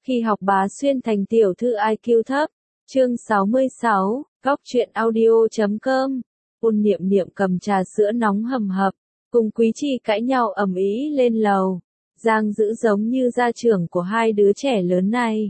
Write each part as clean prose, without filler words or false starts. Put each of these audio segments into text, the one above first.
Khi học bá xuyên thành tiểu thư IQ thấp. Chương 66, Góc truyện audio.com. Ôn Niệm Niệm cầm trà sữa nóng hầm hập, cùng Quý Chi cãi nhau ầm ĩ lên lầu. Giang Dữ giống như gia trưởng của hai đứa trẻ lớn này.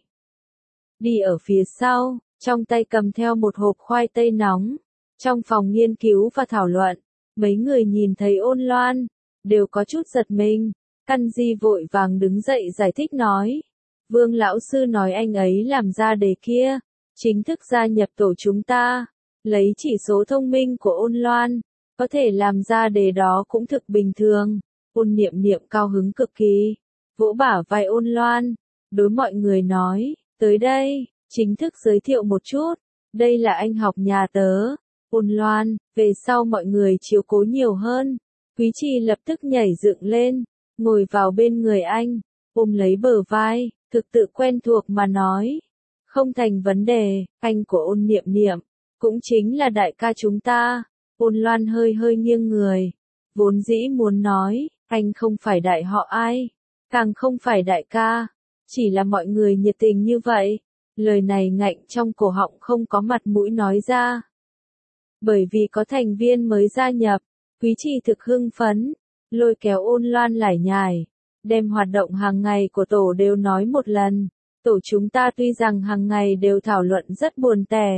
Đi ở phía sau, trong tay cầm theo một hộp khoai tây nóng. Trong phòng nghiên cứu và thảo luận, mấy người nhìn thấy Ôn Loan, đều có chút giật mình. Căn Di vội vàng đứng dậy giải thích nói. Vương lão sư nói anh ấy làm ra đề kia, chính thức gia nhập tổ chúng ta, lấy chỉ số thông minh của Ôn Loan, có thể làm ra đề đó cũng thực bình thường. Ôn Niệm Niệm cao hứng cực kỳ, vỗ bả vai Ôn Loan, đối mọi người nói, tới đây, chính thức giới thiệu một chút, đây là anh học nhà tớ, Ôn Loan, về sau mọi người chiếu cố nhiều hơn. Quý Chi lập tức nhảy dựng lên, ngồi vào bên người anh, ôm lấy bờ vai, thực tự quen thuộc mà nói. Không thành vấn đề, anh của Ôn Niệm Niệm, cũng chính là đại ca chúng ta. Ôn Loan hơi hơi nghiêng người, vốn dĩ muốn nói, anh không phải đại họ ai, càng không phải đại ca, chỉ là mọi người nhiệt tình như vậy. Lời này ngạnh trong cổ họng không có mặt mũi nói ra. Bởi vì có thành viên mới gia nhập, Quý Chi thực hưng phấn, lôi kéo Ôn Loan lải nhải, đem hoạt động hàng ngày của tổ đều nói một lần. Tổ chúng ta tuy rằng hàng ngày đều thảo luận rất buồn tẻ,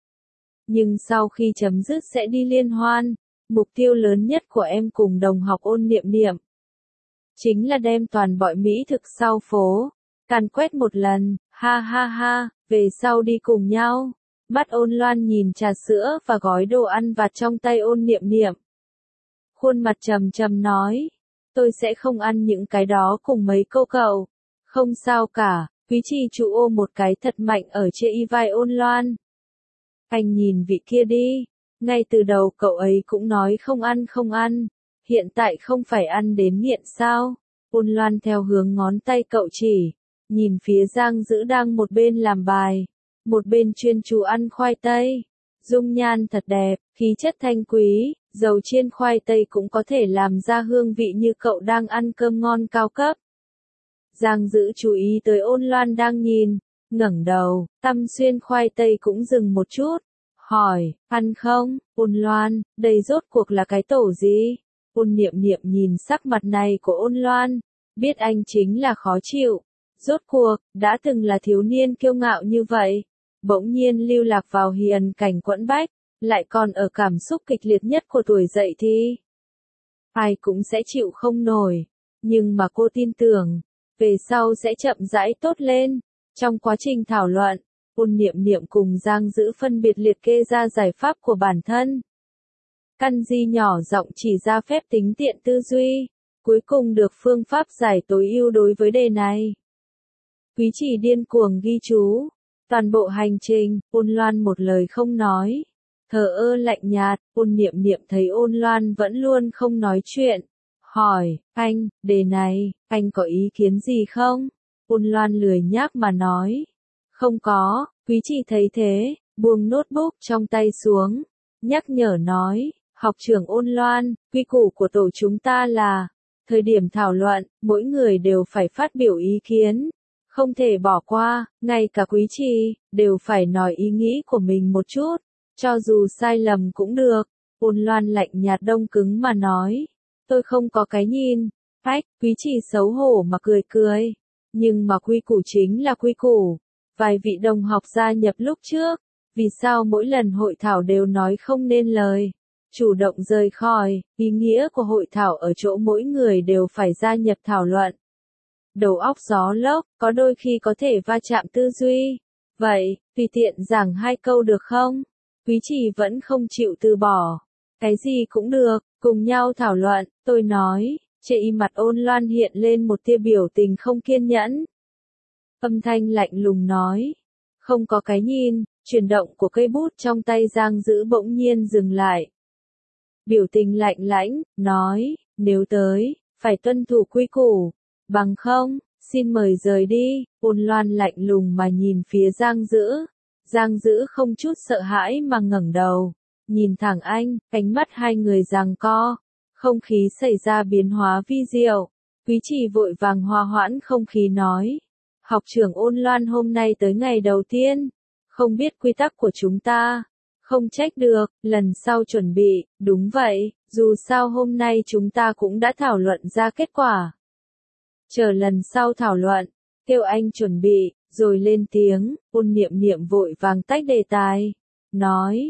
nhưng sau khi chấm dứt sẽ đi liên hoan. Mục tiêu lớn nhất của em cùng đồng học Ôn Niệm Niệm chính là đem toàn bọi mỹ thực sau phố càn quét một lần, ha ha ha, về sau đi cùng nhau. Mắt Ôn Loan nhìn trà sữa và gói đồ ăn vặt trong tay Ôn Niệm Niệm, khuôn mặt trầm trầm nói, tôi sẽ không ăn những cái đó cùng mấy cô cậu. Không sao cả. Quý Chi trụ ôm một cái thật mạnh ở trên y vai Ôn Loan. Anh nhìn vị kia đi, ngay từ đầu cậu ấy cũng nói không ăn, hiện tại không phải ăn đến nghiện sao? Ôn Loan theo hướng ngón tay cậu chỉ, nhìn phía Giang Dữ đang một bên làm bài, một bên chuyên chú ăn khoai tây. Dung nhan thật đẹp, khí chất thanh quý, dầu chiên khoai tây cũng có thể làm ra hương vị như cậu đang ăn cơm ngon cao cấp. Giang Dữ chú ý tới Ôn Loan đang nhìn, ngẩng đầu, tăm xuyên khoai tây cũng dừng một chút, hỏi, ăn không? Ôn Loan, đây rốt cuộc là cái tổ gì? Ôn Niệm Niệm nhìn sắc mặt này của Ôn Loan, biết anh chính là khó chịu. Rốt cuộc, đã từng là thiếu niên kiêu ngạo như vậy, bỗng nhiên lưu lạc vào hiền cảnh quẫn bách, lại còn ở cảm xúc kịch liệt nhất của tuổi dậy thì ai cũng sẽ chịu không nổi, nhưng mà cô tin tưởng, về sau sẽ chậm rãi tốt lên. Trong quá trình thảo luận, Ôn Niệm Niệm cùng Giang Dữ phân biệt liệt kê ra giải pháp của bản thân. Căn Di nhỏ giọng chỉ ra phép tính tiện tư duy, cuối cùng được phương pháp giải tối ưu đối với đề này. Quý Chỉ điên cuồng ghi chú, toàn bộ hành trình, Ôn Loan một lời không nói, thờ ơ lạnh nhạt. Ôn Niệm Niệm thấy Ôn Loan vẫn luôn không nói chuyện, hỏi, anh, đề này, anh có ý kiến gì không? Ôn Loan lười nhác mà nói, không có. Quý Chi thấy thế, buông notebook trong tay xuống, nhắc nhở nói, học trưởng Ôn Loan, quy củ của tổ chúng ta là, thời điểm thảo luận, mỗi người đều phải phát biểu ý kiến, không thể bỏ qua, ngay cả Quý Chi, đều phải nói ý nghĩ của mình một chút, cho dù sai lầm cũng được. Ôn Loan lạnh nhạt đông cứng mà nói, tôi không có cái nhìn. Ách, Quý Chi xấu hổ mà cười cười, nhưng mà quy củ chính là quy củ. Vài vị đồng học gia nhập lúc trước, vì sao mỗi lần hội thảo đều nói không nên lời, chủ động rời khỏi? Ý nghĩa của hội thảo ở chỗ mỗi người đều phải gia nhập thảo luận. Đầu óc gió lốc, có đôi khi có thể va chạm tư duy. Vậy, tùy tiện giảng 2 câu được không? Quý Chỉ vẫn không chịu từ bỏ. Cái gì cũng được, cùng nhau thảo luận. Tôi nói, trên mặt Ôn Loan hiện lên một tia biểu tình không kiên nhẫn. Âm thanh lạnh lùng nói, không có cái nhìn. Chuyển động của cây bút trong tay Giang Dữ bỗng nhiên dừng lại. Biểu tình lạnh lãnh, nói, nếu tới, phải tuân thủ quy củ, bằng không, xin mời rời đi. Ôn Loan lạnh lùng mà nhìn phía Giang Dữ. Giang Dữ không chút sợ hãi mà ngẩng đầu, nhìn thẳng anh, ánh mắt hai người giằng co, không khí xảy ra biến hóa vi diệu. Quý Chỉ vội vàng hòa hoãn không khí nói, Học trưởng Ôn Loan hôm nay tới ngày đầu tiên, không biết quy tắc của chúng ta, không trách được, lần sau chuẩn bị, đúng vậy, dù sao hôm nay chúng ta cũng đã thảo luận ra kết quả. Chờ lần sau thảo luận, kêu anh chuẩn bị, rồi lên tiếng, Ôn Niệm Niệm vội vàng tách đề tài, nói,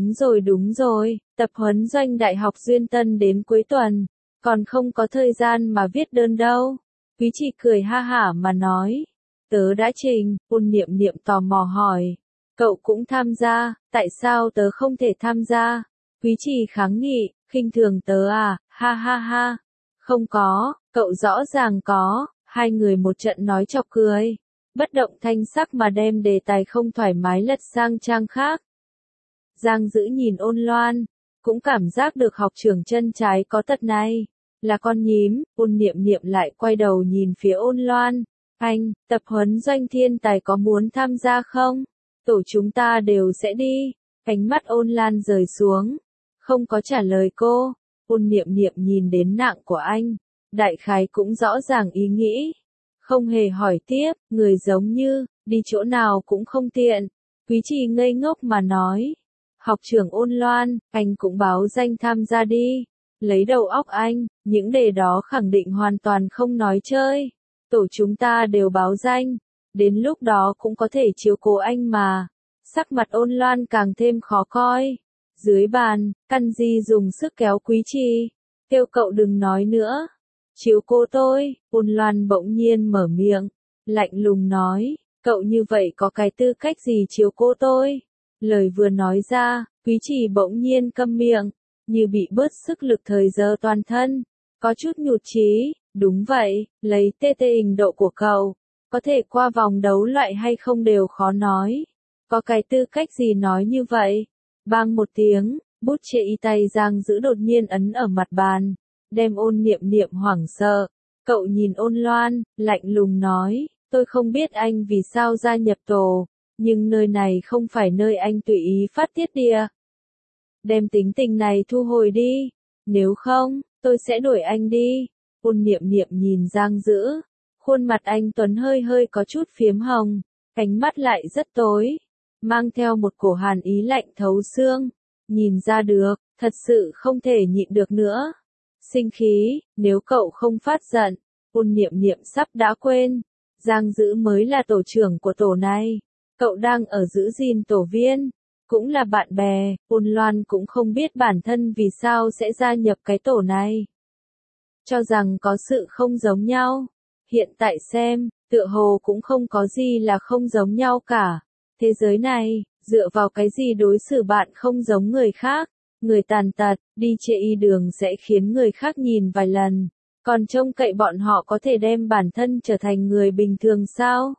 đúng rồi, tập huấn doanh đại học Duyên Tân đến cuối tuần, còn không có thời gian mà viết đơn đâu. Quý Trì cười ha hả mà nói, tớ đã trình. Ôn Niệm Niệm tò mò hỏi, cậu cũng tham gia, tại sao tớ không thể tham gia? Quý Trì kháng nghị, khinh thường tớ à, ha ha ha. Không có, cậu rõ ràng có. Hai người một trận nói chọc cười, bất động thanh sắc mà đem đề tài không thoải mái lật sang trang khác. Giang Dữ nhìn Ôn Loan, cũng cảm giác được học trưởng chân trái có tật này, là con nhím. Ôn Niệm Niệm lại quay đầu nhìn phía Ôn Loan, anh, tập huấn doanh thiên tài có muốn tham gia không? Tổ chúng ta đều sẽ đi. Ánh mắt Ôn Lan rời xuống, không có trả lời cô. Ôn Niệm Niệm nhìn đến nạng của anh, đại khái cũng rõ ràng ý nghĩ, không hề hỏi tiếp, người giống như, đi chỗ nào cũng không tiện. Quý Trì ngây ngốc mà nói, học trưởng Ôn Loan, anh cũng báo danh tham gia đi, lấy đầu óc anh, những đề đó khẳng định hoàn toàn không nói chơi, tổ chúng ta đều báo danh, đến lúc đó cũng có thể chiếu cố anh mà. Sắc mặt Ôn Loan càng thêm khó coi. Dưới bàn, Căn Di dùng sức kéo Quý Trì, kêu cậu đừng nói nữa. Chiếu cố tôi. Ôn Loan bỗng nhiên mở miệng, lạnh lùng nói, cậu như vậy có cái tư cách gì chiếu cố tôi? Lời vừa nói ra, Quý Trì bỗng nhiên câm miệng, như bị bớt sức lực thời giờ toàn thân, có chút nhụt chí. Đúng vậy, lấy hình độ của cậu, có thể qua vòng đấu loại hay không đều khó nói. Có cái tư cách gì nói như vậy? Bang một tiếng, bút chệ y tay Giang Dữ đột nhiên ấn ở mặt bàn, đem Ôn Niệm Niệm hoảng sợ. Cậu nhìn Ôn Loan, lạnh lùng nói, tôi không biết anh vì sao gia nhập tổ, nhưng nơi này không phải nơi anh tùy ý phát tiết đìa. Đem tính tình này thu hồi đi, nếu không, tôi sẽ đuổi anh đi. Ôn Niệm Niệm nhìn Giang Dữ, khuôn mặt anh Tuấn hơi hơi có chút phiếm hồng, ánh mắt lại rất tối, mang theo một cổ hàn ý lạnh thấu xương, nhìn ra được, thật sự không thể nhịn được nữa. Sinh khí, nếu cậu không phát giận. Ôn Niệm Niệm sắp đã quên, Giang Dữ mới là tổ trưởng của tổ này, cậu đang ở giữ gìn tổ viên, cũng là bạn bè. Ôn Loan cũng không biết bản thân vì sao sẽ gia nhập cái tổ này, cho rằng có sự không giống nhau. Hiện tại xem, tựa hồ cũng không có gì là không giống nhau cả. Thế giới này, dựa vào cái gì đối xử bạn không giống người khác? Người tàn tật, đi chê y đường sẽ khiến người khác nhìn vài lần, còn trông cậy bọn họ có thể đem bản thân trở thành người bình thường sao?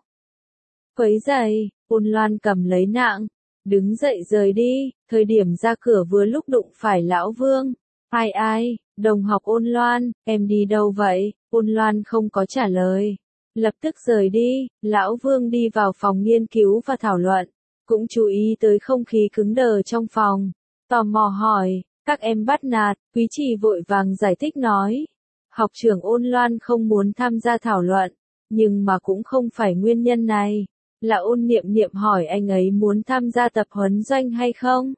Quấy giày. Ôn Loan cầm lấy nạng, đứng dậy rời đi, thời điểm ra cửa vừa lúc đụng phải Lão Vương. Ai, đồng học Ôn Loan, em đi đâu vậy? Ôn Loan không có trả lời, lập tức rời đi. Lão Vương đi vào phòng nghiên cứu và thảo luận, cũng chú ý tới không khí cứng đờ trong phòng, tò mò hỏi, các em bắt nạt. Quý Trì vội vàng giải thích nói, học trưởng Ôn Loan không muốn tham gia thảo luận, nhưng mà cũng không phải nguyên nhân này, là Ôn Niệm Niệm hỏi anh ấy muốn tham gia tập huấn doanh hay không.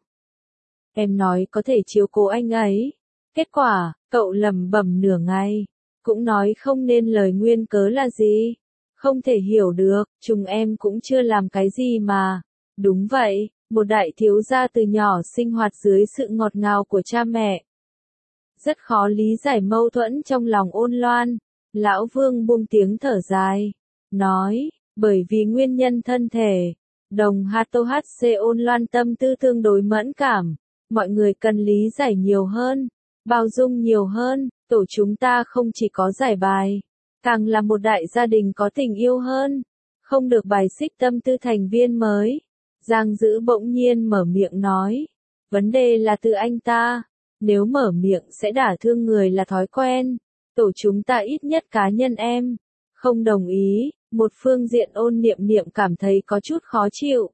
Em nói có thể chiếu cố anh ấy. Kết quả, cậu lẩm bẩm nửa ngày, cũng nói không nên lời nguyên cớ là gì. Không thể hiểu được, chúng em cũng chưa làm cái gì mà. Đúng vậy, một đại thiếu gia từ nhỏ sinh hoạt dưới sự ngọt ngào của cha mẹ. Rất khó lý giải mâu thuẫn trong lòng Ôn Loan. Lão Vương buông tiếng thở dài, nói, bởi vì nguyên nhân thân thể, đồng HTHC Ôn Loan tâm tư tương đối mẫn cảm. Mọi người cần lý giải nhiều hơn, bao dung nhiều hơn, tổ chúng ta không chỉ có giải bài, càng là một đại gia đình có tình yêu hơn, không được bài xích tâm tư thành viên mới. Giang Dữ bỗng nhiên mở miệng nói, vấn đề là từ anh ta, nếu mở miệng sẽ đả thương người là thói quen, tổ chúng ta ít nhất cá nhân em, không đồng ý. Một phương diện Ôn Niệm Niệm cảm thấy có chút khó chịu.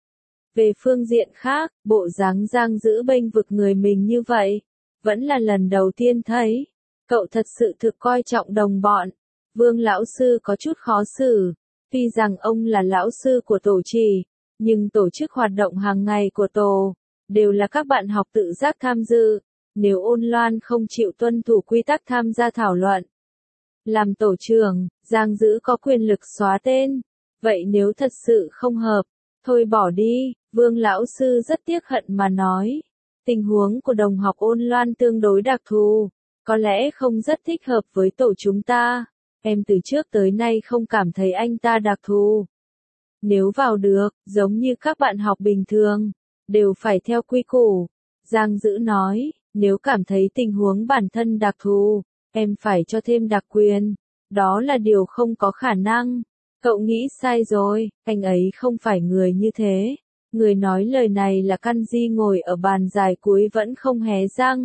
Về phương diện khác, bộ dáng Giang Dữ bênh vực người mình như vậy, vẫn là lần đầu tiên thấy. Cậu thật sự thực coi trọng đồng bọn. Vương lão sư có chút khó xử, Tuy rằng ông là lão sư của tổ trì, nhưng tổ chức hoạt động hàng ngày của tổ, đều là các bạn học tự giác tham dự. Nếu Ôn Loan không chịu tuân thủ quy tắc tham gia thảo luận, làm tổ trưởng, Giang Dữ có quyền lực xóa tên. Vậy nếu thật sự không hợp, thôi bỏ đi, Vương lão sư rất tiếc hận mà nói. Tình huống của đồng học Ôn Loan tương đối đặc thù, có lẽ không rất thích hợp với tổ chúng ta. Em từ trước tới nay không cảm thấy anh ta đặc thù. Nếu vào được, giống như các bạn học bình thường, đều phải theo quy củ. Giang Dữ nói, nếu cảm thấy tình huống bản thân đặc thù, em phải cho thêm đặc quyền. Đó là điều không có khả năng. Cậu nghĩ sai rồi, anh ấy không phải người như thế. Người nói lời này là Căn Di ngồi ở bàn dài cuối vẫn không hé răng.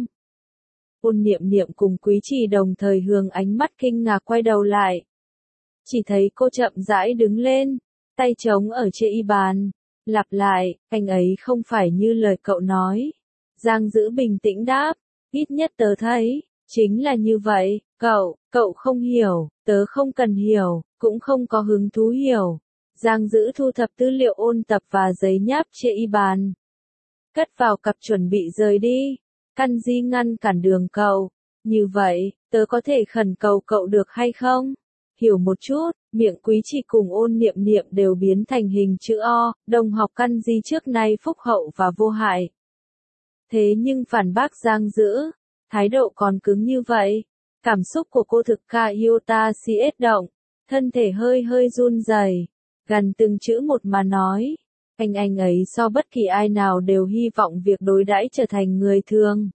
Ôn Niệm Niệm cùng Quý Trì đồng thời hướng ánh mắt kinh ngạc quay đầu lại. Chỉ thấy cô chậm rãi đứng lên, tay trống ở trên y bàn. Lặp lại, anh ấy không phải như lời cậu nói. Giang Dữ bình tĩnh đáp, ít nhất tớ thấy, chính là như vậy, cậu không hiểu, tớ không cần hiểu, cũng không có hứng thú hiểu. Giang Dữ thu thập tư liệu ôn tập và giấy nháp trên y bàn. Cất vào cặp chuẩn bị rời đi. Căn Di ngăn cản đường cậu. Như vậy, tớ có thể khẩn cầu cậu được hay không? Hiểu một chút, miệng Quý Trì cùng Ôn Niệm Niệm đều biến thành hình chữ O, đồng học Căn Di trước nay phúc hậu và vô hại. Thế nhưng phản bác Giang Dữ, thái độ còn cứng như vậy. Cảm xúc của cô thực ca Iota CS động, thân thể hơi hơi run rẩy, gần từng chữ một mà nói. Anh ấy so bất kỳ ai nào đều hy vọng việc đối đãi trở thành người thường.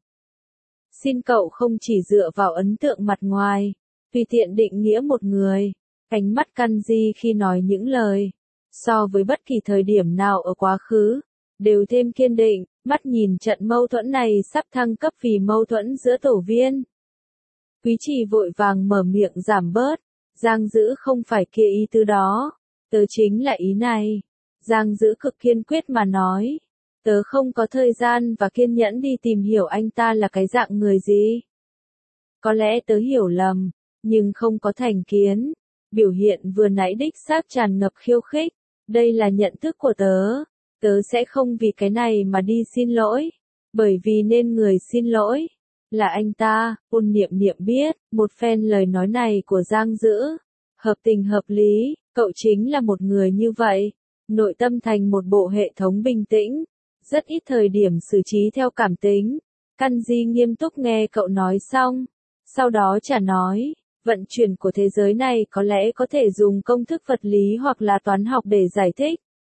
Xin cậu không chỉ dựa vào ấn tượng mặt ngoài, tùy tiện định nghĩa một người. Ánh mắt Căn Di khi nói những lời, so với bất kỳ thời điểm nào ở quá khứ, đều thêm kiên định, mắt nhìn trận mâu thuẫn này sắp thăng cấp vì mâu thuẫn giữa tổ viên. Quý Trì vội vàng mở miệng giảm bớt, Giang Dữ không phải kia ý tứ đó, tớ chính là ý này. Giang Dữ cực kiên quyết mà nói, tớ không có thời gian và kiên nhẫn đi tìm hiểu anh ta là cái dạng người gì. Có lẽ tớ hiểu lầm, nhưng không có thành kiến. Biểu hiện vừa nãy đích xác tràn ngập khiêu khích, đây là nhận thức của tớ. Tớ sẽ không vì cái này mà đi xin lỗi, bởi vì nên người xin lỗi là anh ta. Ôn Niệm Niệm biết, một phen lời nói này của Giang Dữ, hợp tình hợp lý, cậu chính là một người như vậy, nội tâm thành một bộ hệ thống bình tĩnh, rất ít thời điểm xử trí theo cảm tính. Căn Di nghiêm túc nghe cậu nói xong, sau đó trả nói, vận chuyển của thế giới này có lẽ có thể dùng công thức vật lý hoặc là toán học để giải thích.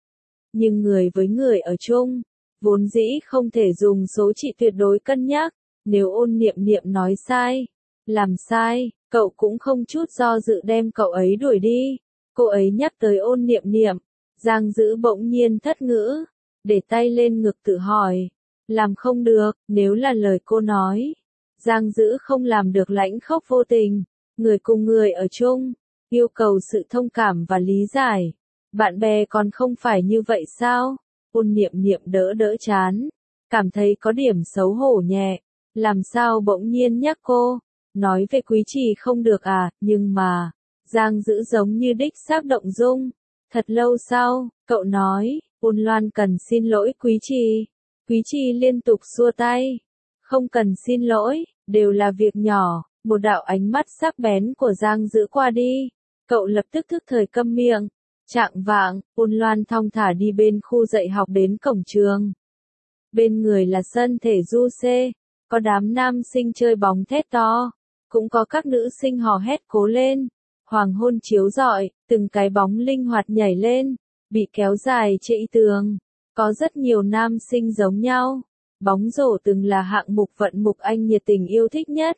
Nhưng người với người ở chung, vốn dĩ không thể dùng số trị tuyệt đối cân nhắc. Nếu Ôn Niệm Niệm nói sai, làm sai, cậu cũng không chút do dự đem cậu ấy đuổi đi. Cô ấy nhắc tới Ôn Niệm Niệm, Giang Dữ bỗng nhiên thất ngữ, để tay lên ngực tự hỏi, làm không được, nếu là lời cô nói. Giang Dữ không làm được lãnh khốc vô tình, người cùng người ở chung, yêu cầu sự thông cảm và lý giải. Bạn bè còn không phải như vậy sao? Ôn Niệm Niệm đỡ đỡ chán, cảm thấy có điểm xấu hổ nhẹ. Làm sao bỗng nhiên nhắc cô? Nói về Quý Trì không được à, nhưng mà, Giang Dữ giống như đích xác động dung. Thật lâu sau, cậu nói, Ôn Loan cần xin lỗi Quý Trì. Quý Trì liên tục xua tay. Không cần xin lỗi, đều là việc nhỏ. Một đạo ánh mắt sắc bén của Giang Dữ qua đi. Cậu lập tức thức thời câm miệng. Trạng vạng, Ôn Loan thong thả đi bên khu dạy học đến cổng trường. Bên người là sân thể du xê, có đám nam sinh chơi bóng thét to, cũng có các nữ sinh hò hét cố lên. Hoàng hôn chiếu rọi, từng cái bóng linh hoạt nhảy lên, bị kéo dài trên tường. Có rất nhiều nam sinh giống nhau. Bóng rổ từng là hạng mục vận mục anh nhiệt tình yêu thích nhất.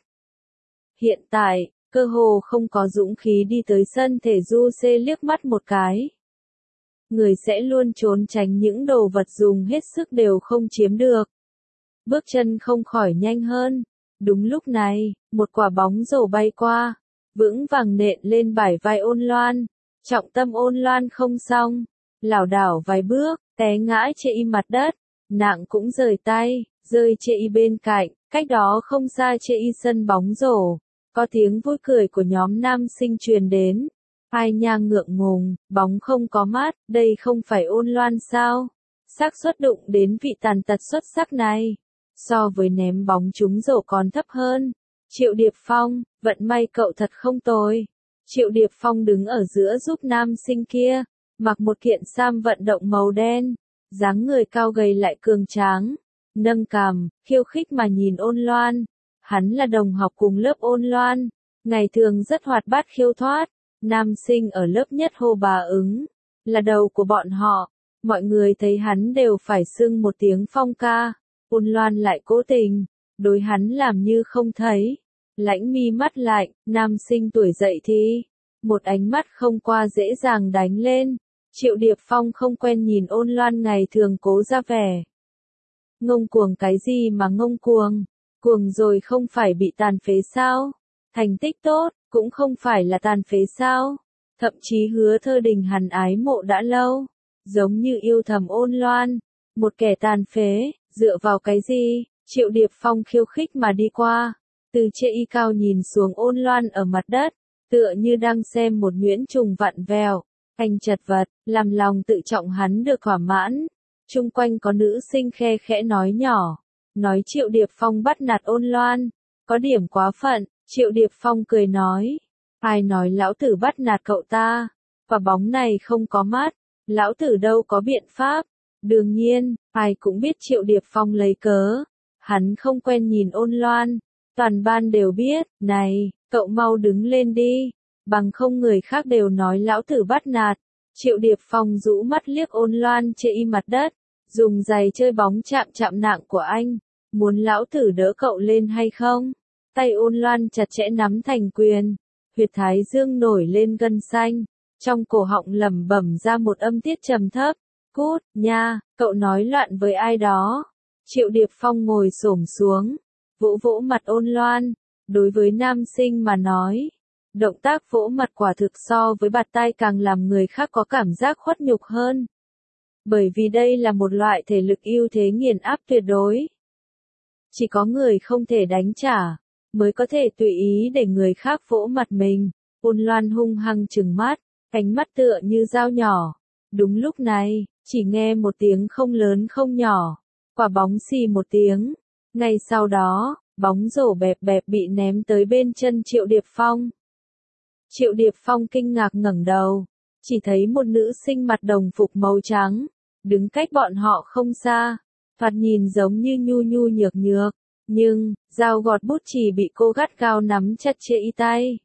Hiện tại, cơ hồ không có dũng khí đi tới sân thể du xê liếc mắt một cái. Người sẽ luôn trốn tránh những đồ vật dùng hết sức đều không chiếm được. Bước chân không khỏi nhanh hơn. Đúng lúc này, một quả bóng rổ bay qua, vững vàng nện lên bả vai Ôn Loan. Trọng tâm Ôn Loan không xong, lảo đảo vài bước, té ngã trên mặt đất, nặng cũng rời tay, rơi trên bên cạnh, cách đó không xa trên sân bóng rổ. Có tiếng vui cười của nhóm nam sinh truyền đến. Ai nha ngượng ngùng, bóng không có mắt, đây không phải Ôn Loan sao? Xác suất đụng đến vị tàn tật xuất sắc này, so với ném bóng trúng rổ còn thấp hơn. Triệu Điệp Phong, vận may cậu thật không tồi. Triệu Điệp Phong đứng ở giữa giúp nam sinh kia, mặc một kiện sam vận động màu đen, dáng người cao gầy lại cường tráng, nâng cằm, khiêu khích mà nhìn Ôn Loan. Hắn là đồng học cùng lớp Ôn Loan, ngày thường rất hoạt bát khiêu thoát, nam sinh ở lớp nhất hô bà ứng, là đầu của bọn họ, mọi người thấy hắn đều phải xưng một tiếng Phong ca. Ôn Loan lại cố tình, đối hắn làm như không thấy, lãnh mi mắt lại, nam sinh tuổi dậy thì, một ánh mắt không qua dễ dàng đánh lên. Triệu Điệp Phong không quen nhìn Ôn Loan ngày thường cố ra vẻ. Ngông cuồng cái gì mà ngông cuồng, cuồng rồi không phải bị tàn phế sao, thành tích tốt, cũng không phải là tàn phế sao, thậm chí Hứa Thơ Đình hắn ái mộ đã lâu, giống như yêu thầm Ôn Loan, một kẻ tàn phế, dựa vào cái gì? Triệu Điệp Phong khiêu khích mà đi qua, từ trên y cao nhìn xuống Ôn Loan ở mặt đất, tựa như đang xem một nhuyễn trùng vặn vẹo, anh chật vật, làm lòng tự trọng hắn được thỏa mãn. Chung quanh có nữ sinh khe khẽ nói nhỏ, nói Triệu Điệp Phong bắt nạt Ôn Loan, có điểm quá phận. Triệu Điệp Phong cười nói, ai nói lão tử bắt nạt cậu ta, quả bóng này không có mắt, lão tử đâu có biện pháp. Đương nhiên, ai cũng biết Triệu Điệp Phong lấy cớ, hắn không quen nhìn Ôn Loan, toàn ban đều biết, này, cậu mau đứng lên đi, bằng không người khác đều nói lão tử bắt nạt. Triệu Điệp Phong rũ mắt liếc Ôn Loan trên y mặt đất, dùng giày chơi bóng chạm chạm nạng của anh, muốn lão tử đỡ cậu lên hay không? Tay Ôn Loan chặt chẽ nắm thành quyền, huyệt thái dương nổi lên gân xanh, trong cổ họng lẩm bẩm ra một âm tiết trầm thấp, cút, nha, cậu nói loạn với ai đó. Triệu Điệp Phong ngồi xổm xuống, vỗ vỗ mặt Ôn Loan, đối với nam sinh mà nói, động tác vỗ mặt quả thực so với bạt tai càng làm người khác có cảm giác khuất nhục hơn. Bởi vì đây là một loại thể lực ưu thế nghiền áp tuyệt đối. Chỉ có người không thể đánh trả, mới có thể tùy ý để người khác vỗ mặt mình. Ôn Loan hung hăng trừng mắt, ánh mắt tựa như dao nhỏ. Đúng lúc này, chỉ nghe một tiếng không lớn không nhỏ, quả bóng xì một tiếng. Ngay sau đó, bóng rổ bẹp bẹp bị ném tới bên chân Triệu Điệp Phong. Triệu Điệp Phong kinh ngạc ngẩng đầu, chỉ thấy một nữ sinh mặc đồng phục màu trắng, đứng cách bọn họ không xa, thoạt nhìn giống như nhu nhu nhược nhược, nhưng, dao gọt bút chì bị cô gắt gao nắm chặt trên y tay.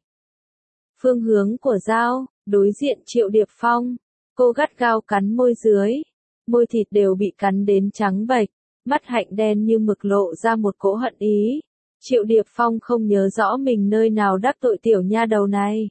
Phương hướng của dao, đối diện Triệu Điệp Phong, cô gắt gao cắn môi dưới, môi thịt đều bị cắn đến trắng bệch, mắt hạnh đen như mực lộ ra một cỗ hận ý. Triệu Điệp Phong không nhớ rõ mình nơi nào đắc tội tiểu nha đầu này.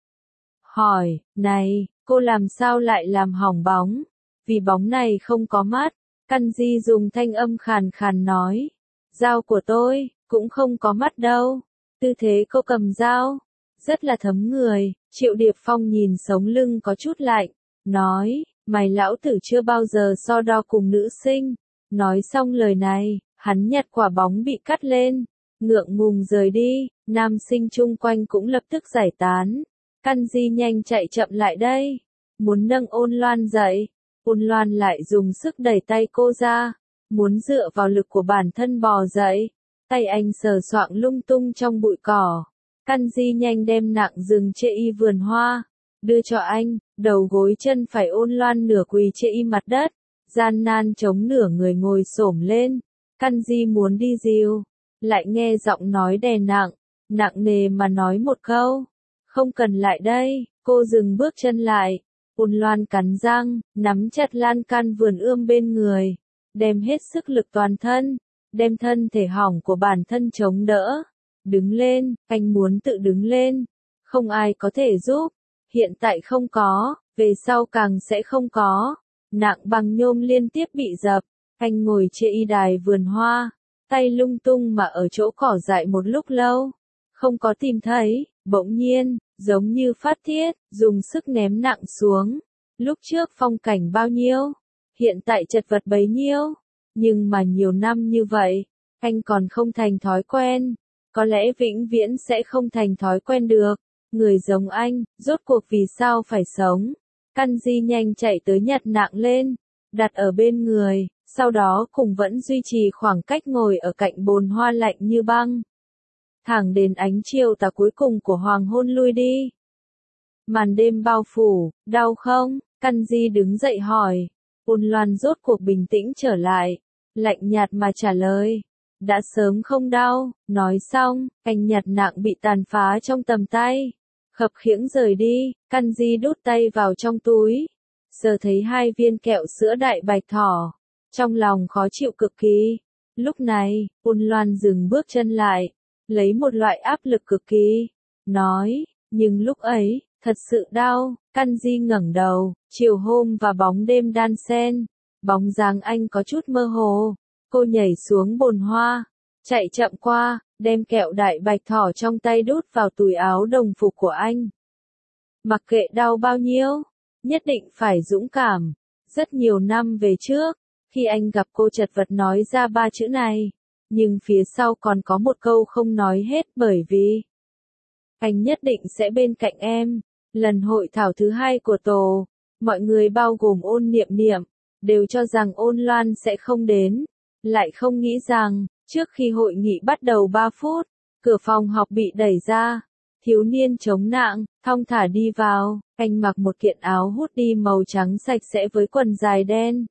Hỏi, này, cô làm sao lại làm hỏng bóng? Vì bóng này không có mắt. Căn Di dùng thanh âm khàn khàn nói. Dao của tôi, cũng không có mắt đâu. Tư thế cô cầm dao, rất là thấm người. Triệu Điệp Phong nhìn sống lưng có chút lạnh, nói, mày lão tử chưa bao giờ so đo cùng nữ sinh. Nói xong lời này, hắn nhặt quả bóng bị cắt lên, ngượng ngùng rời đi, nam sinh chung quanh cũng lập tức giải tán. Căn Di nhanh chạy chậm lại đây, muốn nâng Ôn Loan dậy. Ôn Loan lại dùng sức đẩy tay cô ra, muốn dựa vào lực của bản thân bò dậy. Tay anh sờ soạng lung tung trong bụi cỏ. Căn Di nhanh đem nặng rừng chê y vườn hoa, đưa cho anh, đầu gối chân phải Ôn Loan nửa quỳ chê y mặt đất, gian nan chống nửa người ngồi xổm lên. Căn Di muốn đi dìu, lại nghe giọng nói đè nặng, nặng nề mà nói một câu. Không cần lại đây, cô dừng bước chân lại. Ôn Loan cắn răng, nắm chặt lan can vườn ươm bên người, đem hết sức lực toàn thân, đem thân thể hỏng của bản thân chống đỡ. Đứng lên, anh muốn tự đứng lên, không ai có thể giúp, hiện tại không có, về sau càng sẽ không có. Nạng bằng nhôm liên tiếp bị dập, anh ngồi trên y đài vườn hoa, tay lung tung mà ở chỗ cỏ dại một lúc lâu, không có tìm thấy, bỗng nhiên, giống như phát thiết, dùng sức ném nặng xuống. Lúc trước phong cảnh bao nhiêu, hiện tại chật vật bấy nhiêu, nhưng mà nhiều năm như vậy, anh còn không thành thói quen, có lẽ vĩnh viễn sẽ không thành thói quen được. Người giống anh, rốt cuộc vì sao phải sống? Kanji nhanh chạy tới nhặt nạng lên, đặt ở bên người, sau đó cùng vẫn duy trì khoảng cách ngồi ở cạnh bồn hoa lạnh như băng. Thẳng đến ánh chiều tà cuối cùng của hoàng hôn lui đi. Màn đêm bao phủ, đau không? Kanji đứng dậy hỏi. Ôn Loan rốt cuộc bình tĩnh trở lại, lạnh nhạt mà trả lời. Đã sớm không đau, nói xong, anh nhặt nạng bị tàn phá trong tầm tay. Khập khiễng rời đi, Kanji đút tay vào trong túi. Giờ thấy 2 viên kẹo sữa đại bạch thỏ. Trong lòng khó chịu cực kỳ. Lúc này, Ôn Loan dừng bước chân lại, lấy một loại áp lực cực kỳ. Nói, nhưng lúc ấy, thật sự đau. Kanji ngẩng đầu, chiều hôm và bóng đêm đan xen. Bóng dáng anh có chút mơ hồ. Cô nhảy xuống bồn hoa, chạy chậm qua, đem kẹo đại bạch thỏ trong tay đút vào túi áo đồng phục của anh. Mặc kệ đau bao nhiêu, nhất định phải dũng cảm. Rất nhiều năm về trước, khi anh gặp cô chật vật nói ra 3 chữ này, nhưng phía sau còn có một câu không nói hết bởi vì anh nhất định sẽ bên cạnh em. Lần hội thảo thứ 2 của tổ, mọi người bao gồm Ôn Niệm Niệm, đều cho rằng Ôn Loan sẽ không đến. Lại không nghĩ rằng, trước khi hội nghị bắt đầu 3 phút, cửa phòng học bị đẩy ra. Thiếu niên chống nạng, thong thả đi vào, anh mặc một kiện áo hoodie màu trắng sạch sẽ với quần dài đen.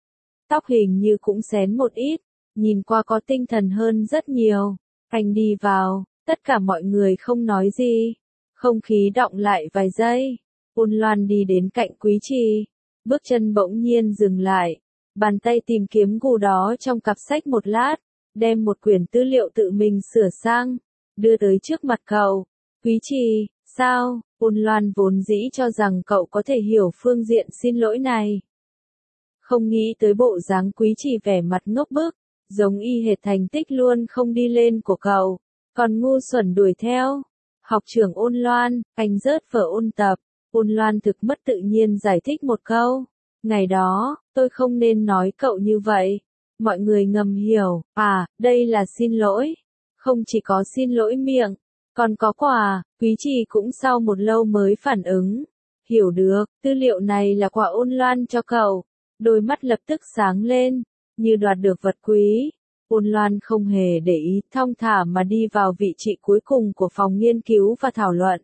Tóc hình như cũng xén một ít, nhìn qua có tinh thần hơn rất nhiều. Anh đi vào, tất cả mọi người không nói gì. Không khí đọng lại vài giây. Ôn Loan đi đến cạnh Quý Trì, bước chân bỗng nhiên dừng lại. Bàn tay tìm kiếm gù đó trong cặp sách một lát, đem một quyển tư liệu tự mình sửa sang, đưa tới trước mặt cậu. Quý Trì, sao? Ôn Loan vốn dĩ cho rằng cậu có thể hiểu phương diện xin lỗi này. Không nghĩ tới bộ dáng Quý Trì vẻ mặt ngốc bức, giống y hệt thành tích luôn không đi lên của cậu, còn ngu xuẩn đuổi theo. Học trưởng Ôn Loan, anh rớt vở ôn tập. Ôn Loan thực mất tự nhiên giải thích một câu. Ngày đó, tôi không nên nói cậu như vậy. Mọi người ngầm hiểu, đây là xin lỗi. Không chỉ có xin lỗi miệng, còn có quà. Quý Trì cũng sau một lâu mới phản ứng. Hiểu được, tư liệu này là quà Ôn Loan cho cậu. Đôi mắt lập tức sáng lên, như đoạt được vật quý. Ôn Loan không hề để ý, thong thả mà đi vào vị trí cuối cùng của phòng nghiên cứu và thảo luận.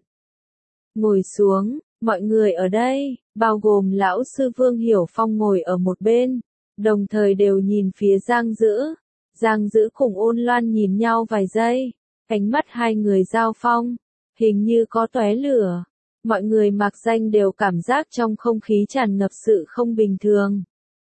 Ngồi xuống, mọi người ở đây, bao gồm lão sư Vương Hiểu Phong ngồi ở một bên, đồng thời đều nhìn phía Giang Dữ. Giang Dữ cùng Ôn Loan nhìn nhau vài giây, ánh mắt hai người giao phong, hình như có tóe lửa. Mọi người mặc danh đều cảm giác trong không khí tràn ngập sự không bình thường.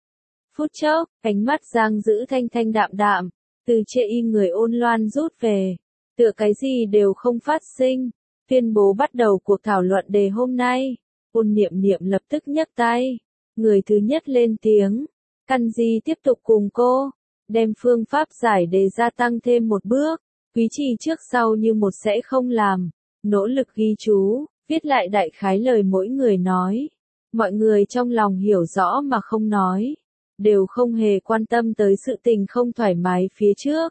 Phút chốc, ánh mắt Giang Dữ thanh thanh đạm đạm, từ chệ y người Ôn Loan rút về, tựa cái gì đều không phát sinh, tuyên bố bắt đầu cuộc thảo luận đề hôm nay. Ôn Niệm Niệm lập tức nhấc tay, người thứ nhất lên tiếng. Kanji tiếp tục cùng cô, đem phương pháp giải đề gia tăng thêm một bước. Quý Trì trước sau như một sẽ không làm, nỗ lực ghi chú, viết lại đại khái lời mỗi người nói. Mọi người trong lòng hiểu rõ mà không nói, đều không hề quan tâm tới sự tình không thoải mái phía trước.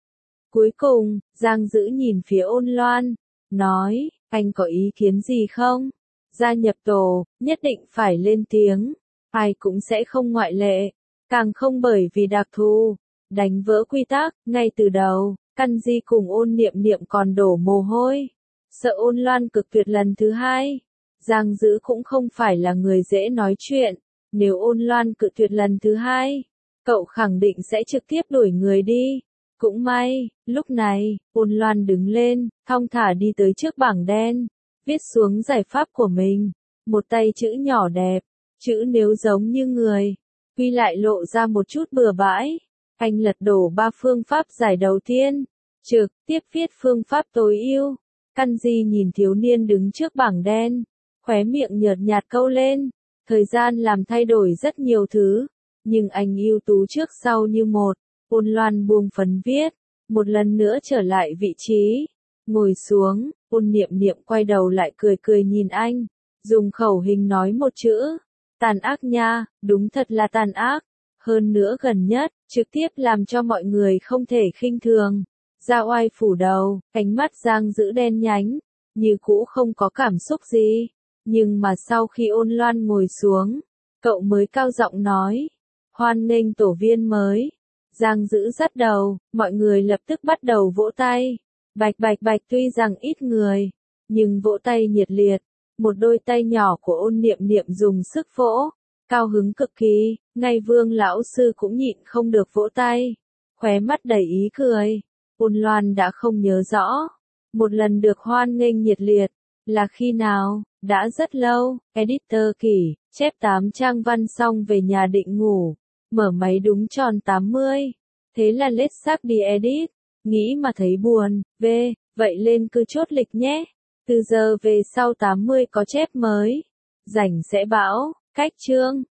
Cuối cùng, Giang Dữ nhìn phía Ôn Loan, nói, anh có ý kiến gì không? Gia nhập tổ, nhất định phải lên tiếng, ai cũng sẽ không ngoại lệ, càng không bởi vì đặc thù, đánh vỡ quy tắc. Ngay từ đầu, Kanji cùng Ôn Niệm Niệm còn đổ mồ hôi, sợ Ôn Loan cực tuyệt lần thứ 2. Giang Dữ cũng không phải là người dễ nói chuyện, nếu Ôn Loan cự tuyệt lần thứ 2, cậu khẳng định sẽ trực tiếp đuổi người đi. Cũng may, lúc này, Ôn Loan đứng lên, thong thả đi tới trước bảng đen, viết xuống giải pháp của mình. Một tay chữ nhỏ đẹp, chữ nếu giống như người, quy lại lộ ra một chút bừa bãi. Anh lật đổ 3 phương pháp giải đầu tiên, trực tiếp viết phương pháp tối ưu. Kanji nhìn thiếu niên đứng trước bảng đen, khóe miệng nhợt nhạt câu lên. Thời gian làm thay đổi rất nhiều thứ, nhưng anh ưu tú trước sau như một. Ôn Loan buông phấn viết, một lần nữa trở lại vị trí, ngồi xuống. Ôn Niệm Niệm quay đầu lại cười cười nhìn anh, dùng khẩu hình nói một chữ, tàn ác nha. Đúng thật là tàn ác, hơn nữa gần nhất, trực tiếp làm cho mọi người không thể khinh thường. Ra oai phủ đầu, ánh mắt Giang Dữ đen nhánh, như cũ không có cảm xúc gì. Nhưng mà sau khi Ôn Loan ngồi xuống, cậu mới cao giọng nói, hoan nghênh tổ viên mới. Giang Dữ dắt đầu, mọi người lập tức bắt đầu vỗ tay. Bạch bạch bạch, tuy rằng ít người, nhưng vỗ tay nhiệt liệt. Một đôi tay nhỏ của Ôn Niệm Niệm dùng sức vỗ, cao hứng cực kỳ, ngay Vương lão sư cũng nhịn không được vỗ tay, khóe mắt đầy ý cười. Ôn Loan đã không nhớ rõ, một lần được hoan nghênh nhiệt liệt, là khi nào, đã rất lâu. Editor Kỷ, chép 8 trang văn xong về nhà định ngủ, mở máy đúng tròn 80. Thế là lết xác đi edit, nghĩ mà thấy buồn, vậy lên cứ chốt lịch nhé. Từ giờ về sau 80 có chép mới, rảnh sẽ báo, cách chương.